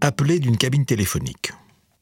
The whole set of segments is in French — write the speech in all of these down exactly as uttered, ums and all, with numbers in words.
Appelé d'une cabine téléphonique.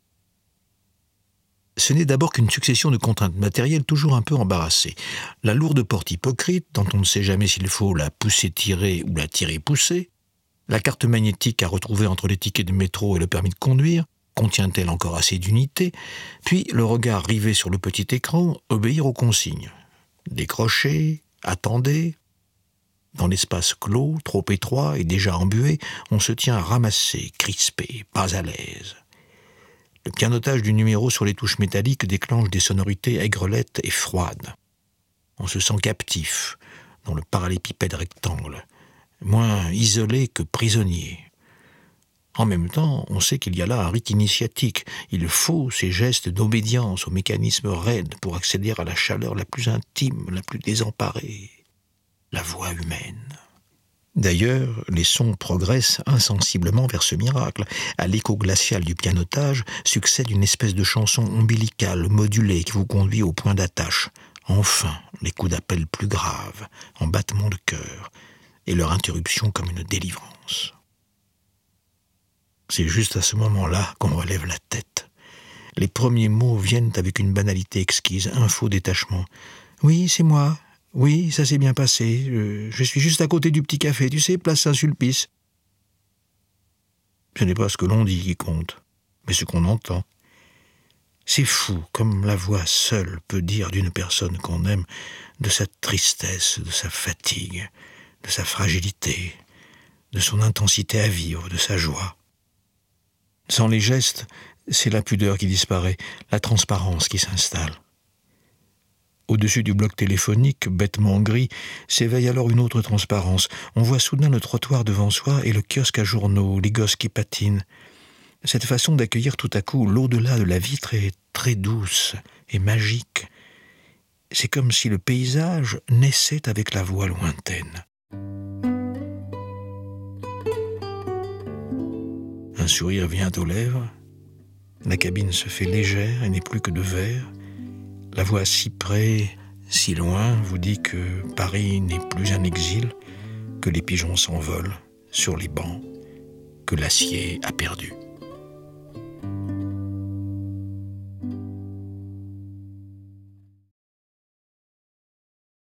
Ce n'est d'abord qu'une succession de contraintes matérielles toujours un peu embarrassées. La lourde porte hypocrite, dont on ne sait jamais s'il faut la pousser-tirer ou la tirer-pousser. La carte magnétique à retrouver entre les tickets de métro et le permis de conduire. Contient-elle encore assez d'unités? Puis le regard rivé sur le petit écran, obéir aux consignes. Décrocher, attendez. Dans l'espace clos, trop étroit et déjà embué, on se tient ramassé, crispé, pas à l'aise. Le pianotage du numéro sur les touches métalliques déclenche des sonorités aigrelettes et froides. On se sent captif dans le parallépipède rectangle, moins isolé que prisonnier. En même temps, on sait qu'il y a là un rite initiatique. Il faut ces gestes d'obédience au mécanisme raide pour accéder à la chaleur la plus intime, la plus désemparée, la voix humaine. D'ailleurs, les sons progressent insensiblement vers ce miracle. À l'écho glacial du pianotage succède une espèce de chanson ombilicale, modulée, qui vous conduit au point d'attache. Enfin, les coups d'appel plus graves, en battement de cœur, et leur interruption comme une délivrance. C'est juste à ce moment-là qu'on relève la tête. Les premiers mots viennent avec une banalité exquise, un faux détachement. « Oui, c'est moi. Oui, ça s'est bien passé. Je, je suis juste à côté du petit café, tu sais, place Saint-Sulpice. » Ce n'est pas ce que l'on dit qui compte, mais ce qu'on entend. C'est fou, comme la voix seule peut dire d'une personne qu'on aime de sa tristesse, de sa fatigue, de sa fragilité, de son intensité à vivre, de sa joie. Sans les gestes, c'est la pudeur qui disparaît, la transparence qui s'installe. Au-dessus du bloc téléphonique, bêtement gris, s'éveille alors une autre transparence. On voit soudain le trottoir devant soi et le kiosque à journaux, les gosses qui patinent. Cette façon d'accueillir tout à coup l'au-delà de la vitre est très douce et magique. C'est comme si le paysage naissait avec la voix lointaine. Un sourire vient aux lèvres. La cabine se fait légère et n'est plus que de verre. La voix si près, si loin, vous dit que Paris n'est plus un exil, que les pigeons s'envolent sur les bancs, que l'acier a perdu.